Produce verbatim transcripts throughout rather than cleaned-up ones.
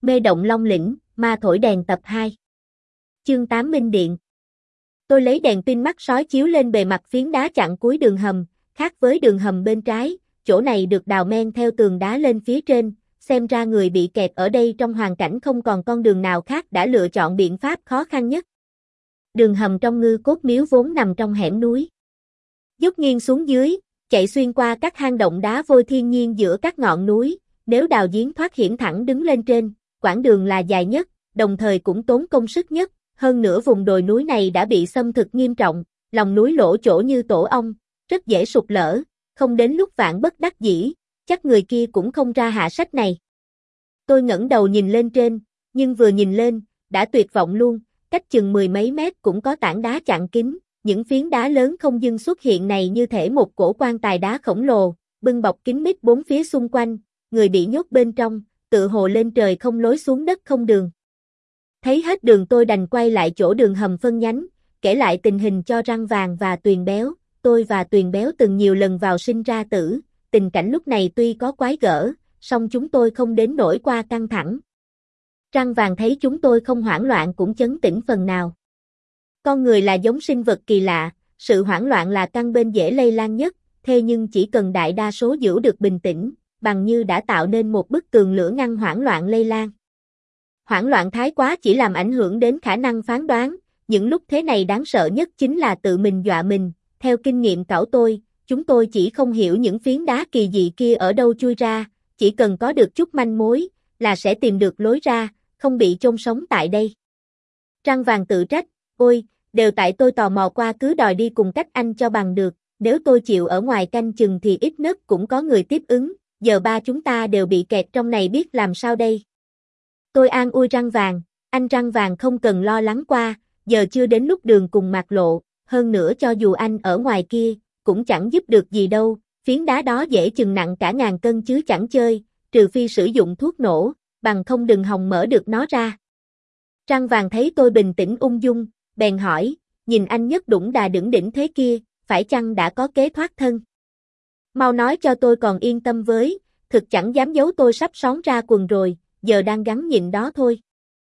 Mê động Long Lĩnh, ma thổi đèn tập hai. Chương tám Minh Điện. Tôi lấy đèn pin mắt sói chiếu lên bề mặt phiến đá chặn cuối đường hầm, khác với đường hầm bên trái, chỗ này được đào men theo tường đá lên phía trên, xem ra người bị kẹt ở đây trong hoàn cảnh không còn con đường nào khác đã lựa chọn biện pháp khó khăn nhất. Đường hầm trong Ngư Cốt Miếu vốn nằm trong hẻm núi. Dốc nghiêng xuống dưới, chạy xuyên qua các hang động đá vôi thiên nhiên giữa các ngọn núi, nếu đào giếng thoát hiểm thẳng đứng lên trên, quãng đường là dài nhất, đồng thời cũng tốn công sức nhất, hơn nữa vùng đồi núi này đã bị xâm thực nghiêm trọng, lòng núi lỗ chỗ như tổ ong, rất dễ sụp lở, không đến lúc vạn bất đắc dĩ, chắc người kia cũng không ra hạ sách này. Tôi ngẩng đầu nhìn lên trên, nhưng vừa nhìn lên, đã tuyệt vọng luôn, cách chừng mười mấy mét cũng có tảng đá chặn kín, những phiến đá lớn không dưng xuất hiện này như thể một cổ quan tài đá khổng lồ, bưng bọc kín mít bốn phía xung quanh, người bị nhốt bên trong, tự hồ lên trời không lối xuống đất không đường. Thấy hết đường tôi đành quay lại chỗ đường hầm phân nhánh, kể lại tình hình cho Răng Vàng và Tuyền Béo, tôi và Tuyền Béo từng nhiều lần vào sinh ra tử, tình cảnh lúc này tuy có quái gở, song chúng tôi không đến nỗi qua căng thẳng. Răng Vàng thấy chúng tôi không hoảng loạn cũng chấn tĩnh phần nào. Con người là giống sinh vật kỳ lạ, sự hoảng loạn là căn bên dễ lây lan nhất, thế nhưng chỉ cần đại đa số giữ được bình tĩnh, bằng như đã tạo nên một bức tường lửa ngăn hoảng loạn lây lan. Hoảng loạn thái quá chỉ làm ảnh hưởng đến khả năng phán đoán, những lúc thế này đáng sợ nhất chính là tự mình dọa mình, theo kinh nghiệm cảo tôi, chúng tôi chỉ không hiểu những phiến đá kỳ dị kia ở đâu chui ra, chỉ cần có được chút manh mối, là sẽ tìm được lối ra, không bị chôn sống tại đây. Răng Vàng tự trách, ôi, đều tại tôi tò mò qua cứ đòi đi cùng cách anh cho bằng được, nếu tôi chịu ở ngoài canh chừng thì ít nhất cũng có người tiếp ứng, giờ ba chúng ta đều bị kẹt trong này biết làm sao đây. Tôi an ủi Răng Vàng, anh Răng Vàng không cần lo lắng qua, giờ chưa đến lúc đường cùng mạc lộ, hơn nữa cho dù anh ở ngoài kia, cũng chẳng giúp được gì đâu, phiến đá đó dễ chừng nặng cả ngàn cân chứ chẳng chơi, trừ phi sử dụng thuốc nổ, bằng không đừng hòng mở được nó ra. Răng Vàng thấy tôi bình tĩnh ung dung, bèn hỏi, nhìn anh nhất đủng đà đửng đỉnh thế kia, phải chăng đã có kế thoát thân? Mau nói cho tôi còn yên tâm với, thực chẳng dám giấu tôi sắp xón ra quần rồi, giờ đang gắng nhịn đó thôi.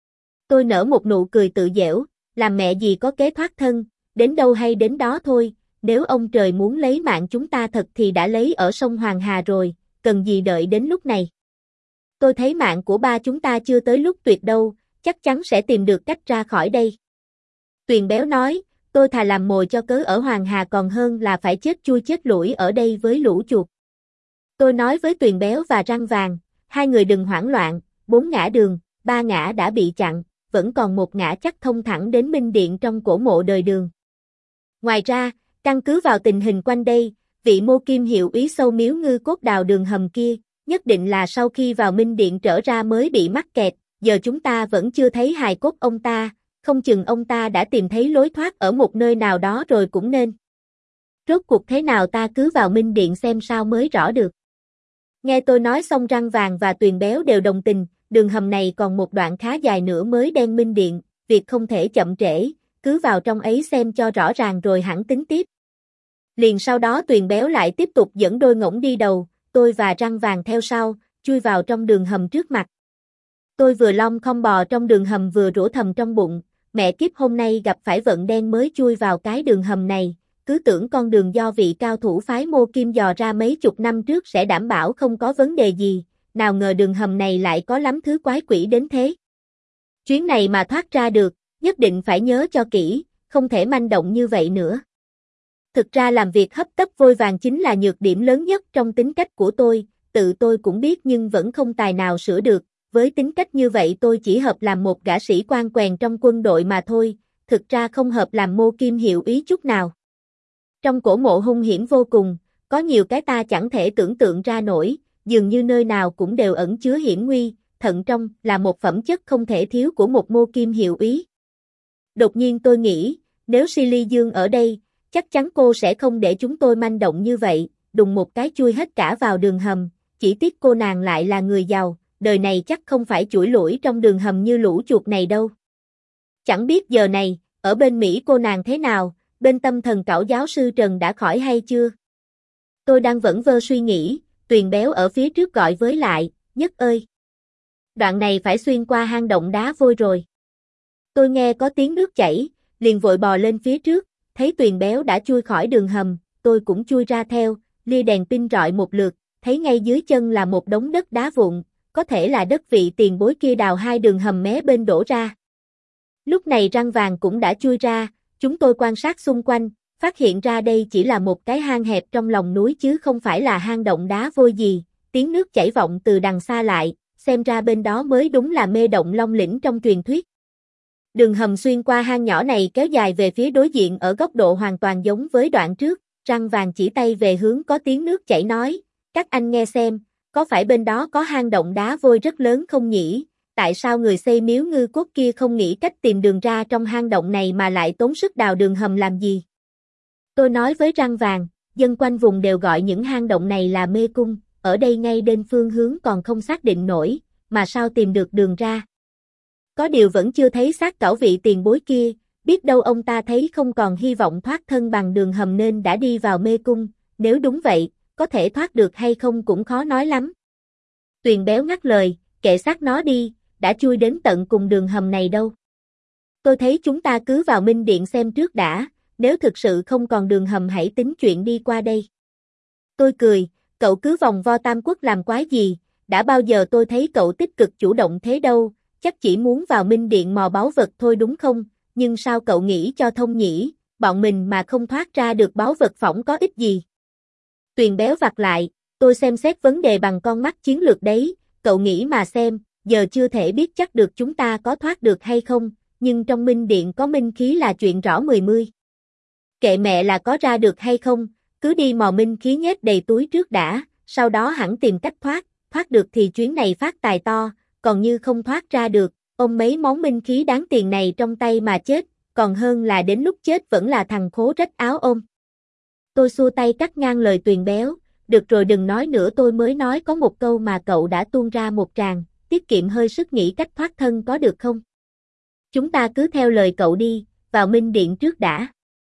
Tôi nở một nụ cười tự dẻo, làm mẹ gì có kế thoát thân, đến đâu hay đến đó thôi, nếu ông trời muốn lấy mạng chúng ta thật thì đã lấy ở sông Hoàng Hà rồi, cần gì đợi đến lúc này. Tôi thấy mạng của ba chúng ta chưa tới lúc tuyệt đâu, chắc chắn sẽ tìm được cách ra khỏi đây. Tuyền Béo nói, tôi thà làm mồi cho cớ ở Hoàng Hà còn hơn là phải chết chui chết lủi ở đây với lũ chuột. Tôi nói với Tuyền Béo và Răng Vàng, hai người đừng hoảng loạn, bốn ngã đường, ba ngã đã bị chặn, vẫn còn một ngã chắc thông thẳng đến Minh Điện trong cổ mộ đời Đường. Ngoài ra, căn cứ vào tình hình quanh đây, vị Mô Kim hiệu úy sâu miếu Ngư Cốt đào đường hầm kia, nhất định là sau khi vào Minh Điện trở ra mới bị mắc kẹt, giờ chúng ta vẫn chưa thấy hài cốt ông ta, không chừng ông ta đã tìm thấy lối thoát ở một nơi nào đó rồi cũng nên. Rốt cuộc thế nào ta cứ vào Minh Điện xem sao mới rõ được. Nghe tôi nói xong Răng Vàng và Tuyền Béo đều đồng tình, đường hầm này còn một đoạn khá dài nữa mới đen Minh Điện, việc không thể chậm trễ, cứ vào trong ấy xem cho rõ ràng rồi hẳn tính tiếp. Liền sau đó Tuyền Béo lại tiếp tục dẫn đôi ngỗng đi đầu, tôi và Răng Vàng theo sau, chui vào trong đường hầm trước mặt. Tôi vừa lom khom bò trong đường hầm vừa rủa thầm trong bụng, mẹ kiếp hôm nay gặp phải vận đen mới chui vào cái đường hầm này, cứ tưởng con đường do vị cao thủ phái Mô Kim dò ra mấy chục năm trước sẽ đảm bảo không có vấn đề gì, nào ngờ đường hầm này lại có lắm thứ quái quỷ đến thế. Chuyến này mà thoát ra được, nhất định phải nhớ cho kỹ, không thể manh động như vậy nữa. Thực ra làm việc hấp tấp vội vàng chính là nhược điểm lớn nhất trong tính cách của tôi, tự tôi cũng biết nhưng vẫn không tài nào sửa được, với tính cách như vậy tôi chỉ hợp làm một gã sĩ quan quèn trong quân đội mà thôi, thực ra không hợp làm Mô Kim hiệu úy chút nào. Trong cổ mộ hung hiểm vô cùng, có nhiều cái ta chẳng thể tưởng tượng ra nổi, dường như nơi nào cũng đều ẩn chứa hiểm nguy, thận trọng là một phẩm chất không thể thiếu của một Mô Kim hiệu úy. Đột nhiên tôi nghĩ, nếu Silly Dương ở đây, chắc chắn cô sẽ không để chúng tôi manh động như vậy, đùng một cái chui hết cả vào đường hầm, chỉ tiếc cô nàng lại là người giàu, đời này chắc không phải chủi lủi trong đường hầm như lũ chuột này đâu. Chẳng biết giờ này, ở bên Mỹ cô nàng thế nào, bên tâm thần cảo giáo sư Trần đã khỏi hay chưa? Tôi đang vẫn vơ suy nghĩ, Tuyền Béo ở phía trước gọi với lại, Nhất ơi! Đoạn này phải xuyên qua hang động đá vôi rồi. Tôi nghe có tiếng nước chảy, liền vội bò lên phía trước, thấy Tuyền Béo đã chui khỏi đường hầm, tôi cũng chui ra theo, lia đèn pin rọi một lượt, thấy ngay dưới chân là một đống đất đá vụn, có thể là đất vị tiền bối kia đào hai đường hầm mé bên đổ ra. Lúc này Răng Vàng cũng đã chui ra, chúng tôi quan sát xung quanh, phát hiện ra đây chỉ là một cái hang hẹp trong lòng núi chứ không phải là hang động đá vôi gì, tiếng nước chảy vọng từ đằng xa lại, xem ra bên đó mới đúng là mê động Long Lĩnh trong truyền thuyết. Đường hầm xuyên qua hang nhỏ này kéo dài về phía đối diện ở góc độ hoàn toàn giống với đoạn trước, Răng Vàng chỉ tay về hướng có tiếng nước chảy nói, các anh nghe xem, có phải bên đó có hang động đá vôi rất lớn không nhỉ? Tại sao người xây miếu ngư cốt kia không nghĩ cách tìm đường ra trong hang động này mà lại tốn sức đào đường hầm làm gì? Tôi nói với Răng Vàng, dân quanh vùng đều gọi những hang động này là mê cung, ở đây ngay đến phương hướng còn không xác định nổi, mà sao tìm được đường ra? Có điều vẫn chưa thấy xác cẩu vị tiền bối kia, biết đâu ông ta thấy không còn hy vọng thoát thân bằng đường hầm nên đã đi vào mê cung, nếu đúng vậy, có thể thoát được hay không cũng khó nói lắm. Tuyền Béo ngắt lời, kệ xác nó đi, đã chui đến tận cùng đường hầm này đâu. Tôi thấy chúng ta cứ vào Minh Điện xem trước đã, nếu thực sự không còn đường hầm hãy tính chuyện đi qua đây. Tôi cười, cậu cứ vòng vo Tam Quốc làm quái gì, đã bao giờ tôi thấy cậu tích cực chủ động thế đâu, chắc chỉ muốn vào Minh Điện mò báu vật thôi đúng không, nhưng sao cậu nghĩ cho thông nhỉ, bọn mình mà không thoát ra được báu vật phỏng có ích gì. Tuyền Béo vặt lại, tôi xem xét vấn đề bằng con mắt chiến lược đấy, cậu nghĩ mà xem, giờ chưa thể biết chắc được chúng ta có thoát được hay không, nhưng trong Minh Điện có minh khí là chuyện rõ mười mươi. Kệ mẹ là có ra được hay không, cứ đi mò minh khí nhét đầy túi trước đã, sau đó hẳn tìm cách thoát, thoát được thì chuyến này phát tài to, còn như không thoát ra được, ôm mấy món minh khí đáng tiền này trong tay mà chết, còn hơn là đến lúc chết vẫn là thằng khố rách áo ôm. Tôi xua tay cắt ngang lời Tuyền Béo, được rồi đừng nói nữa tôi mới nói có một câu mà cậu đã tuôn ra một tràng, tiết kiệm hơi sức nghĩ cách thoát thân có được không? Chúng ta cứ theo lời cậu đi, vào Minh Điện trước đã.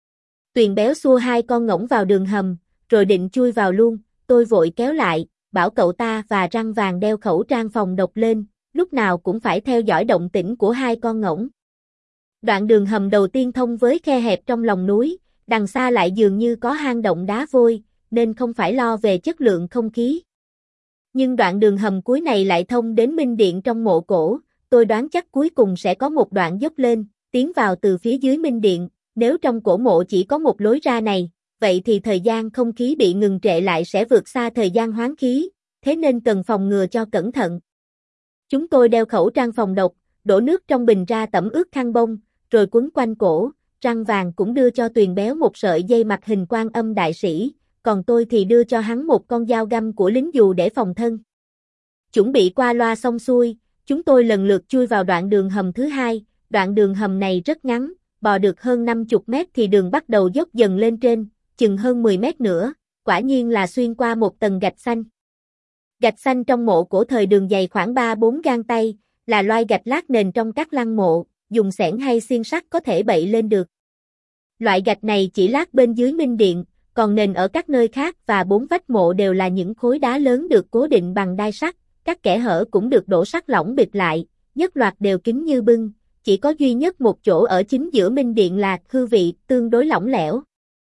Tuyền Béo xua hai con ngỗng vào đường hầm, rồi định chui vào luôn, tôi vội kéo lại, bảo cậu ta và Răng Vàng đeo khẩu trang phòng độc lên, lúc nào cũng phải theo dõi động tĩnh của hai con ngỗng. Đoạn đường hầm đầu tiên thông với khe hẹp trong lòng núi, đằng xa lại dường như có hang động đá vôi, nên không phải lo về chất lượng không khí. Nhưng đoạn đường hầm cuối này lại thông đến Minh Điện trong mộ cổ, tôi đoán chắc cuối cùng sẽ có một đoạn dốc lên, tiến vào từ phía dưới Minh Điện, nếu trong cổ mộ chỉ có một lối ra này, vậy thì thời gian không khí bị ngừng trệ lại sẽ vượt xa thời gian hoán khí, thế nên cần phòng ngừa cho cẩn thận. Chúng tôi đeo khẩu trang phòng độc, đổ nước trong bình ra tẩm ướt khăn bông, rồi quấn quanh cổ, Răng Vàng cũng đưa cho Tuyền Béo một sợi dây mặt hình Quan Âm Đại Sĩ, còn tôi thì đưa cho hắn một con dao găm của lính dù để phòng thân. Chuẩn bị qua loa xong xuôi, chúng tôi lần lượt chui vào đoạn đường hầm thứ hai, đoạn đường hầm này rất ngắn, bò được hơn năm mươi mét thì đường bắt đầu dốc dần lên trên, chừng hơn mười mét nữa, quả nhiên là xuyên qua một tầng gạch xanh. Gạch xanh trong mộ cổ thời Đường dày khoảng ba bốn gang tay, là loại gạch lát nền trong các lăng mộ, dùng xẻng hay xiên sắt có thể bậy lên được. Loại gạch này chỉ lát bên dưới Minh Điện, còn nền ở các nơi khác và bốn vách mộ đều là những khối đá lớn được cố định bằng đai sắt, các kẽ hở cũng được đổ sắt lỏng bịt lại, nhất loạt đều kín như bưng, chỉ có duy nhất một chỗ ở chính giữa Minh Điện là hư vị tương đối lỏng lẻo.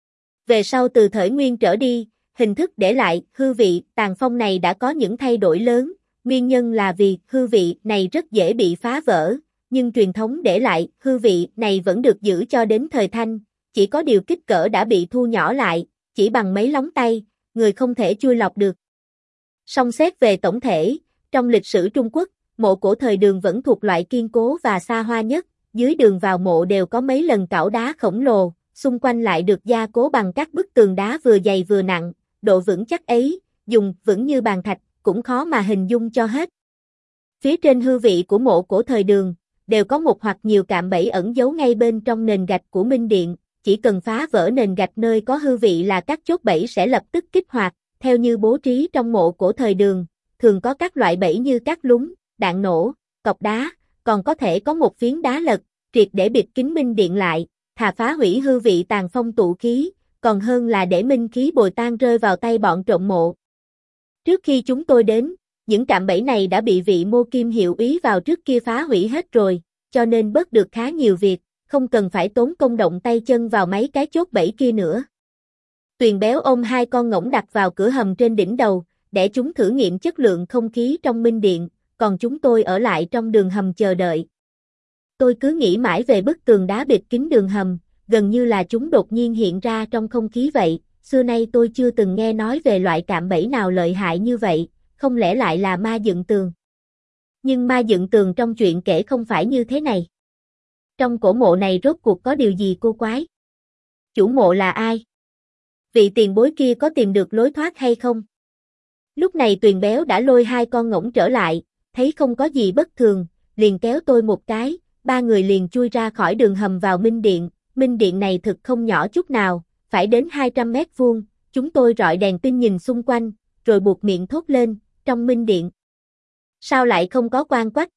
Về sau từ thời Nguyên trở đi, hình thức để lại hư vị tàn phong này đã có những thay đổi lớn, nguyên nhân là vì hư vị này rất dễ bị phá vỡ, nhưng truyền thống để lại hư vị này vẫn được giữ cho đến thời Thanh, chỉ có điều kích cỡ đã bị thu nhỏ lại, chỉ bằng mấy lóng tay, người không thể chui lọc được. Song xét về tổng thể, trong lịch sử Trung Quốc, mộ cổ thời Đường vẫn thuộc loại kiên cố và xa hoa nhất, dưới đường vào mộ đều có mấy lần cảo đá khổng lồ, xung quanh lại được gia cố bằng các bức tường đá vừa dày vừa nặng, độ vững chắc ấy, dùng vững như bàn thạch, cũng khó mà hình dung cho hết. Phía trên hư vị của mộ cổ thời Đường, đều có một hoặc nhiều cạm bẫy ẩn giấu ngay bên trong nền gạch của Minh Điện, chỉ cần phá vỡ nền gạch nơi có hư vị là các chốt bẫy sẽ lập tức kích hoạt, theo như bố trí trong mộ cổ thời Đường, thường có các loại bẫy như cát lúng, đạn nổ, cọc đá, còn có thể có một phiến đá lật, triệt để bịt kín Minh Điện lại, thà phá hủy hư vị tàn phong tụ khí, còn hơn là để minh khí bồi tan rơi vào tay bọn trộm mộ. Trước khi chúng tôi đến, Những cạm bẫy này đã bị vị Mô Kim hiệu úy vào trước kia phá hủy hết rồi, cho nên bớt được khá nhiều việc, không cần phải tốn công động tay chân vào mấy cái chốt bẫy kia nữa. Tuyền béo ôm hai con ngỗng đặt vào cửa hầm trên đỉnh đầu, để chúng thử nghiệm chất lượng không khí trong minh điện, còn chúng tôi ở lại trong đường hầm chờ đợi. Tôi cứ nghĩ mãi về bức tường đá bịt kín đường hầm, gần như là chúng đột nhiên hiện ra trong không khí vậy, xưa nay tôi chưa từng nghe nói về loại cạm bẫy nào lợi hại như vậy, không lẽ lại là ma dựng tường? Nhưng ma dựng tường trong chuyện kể không phải như thế này. Trong cổ mộ này rốt cuộc có điều gì cô quái? Chủ mộ là ai? Vị tiền bối kia có tìm được lối thoát hay không? Lúc này Tuyền béo đã lôi hai con ngỗng trở lại, thấy không có gì bất thường, liền kéo tôi một cái, ba người liền chui ra khỏi đường hầm vào minh điện. Minh điện này thực không nhỏ chút nào, phải đến hai trăm mét vuông, chúng tôi rọi đèn pin nhìn xung quanh, rồi buột miệng thốt lên, trong minh điện. Sao lại không có quan quách?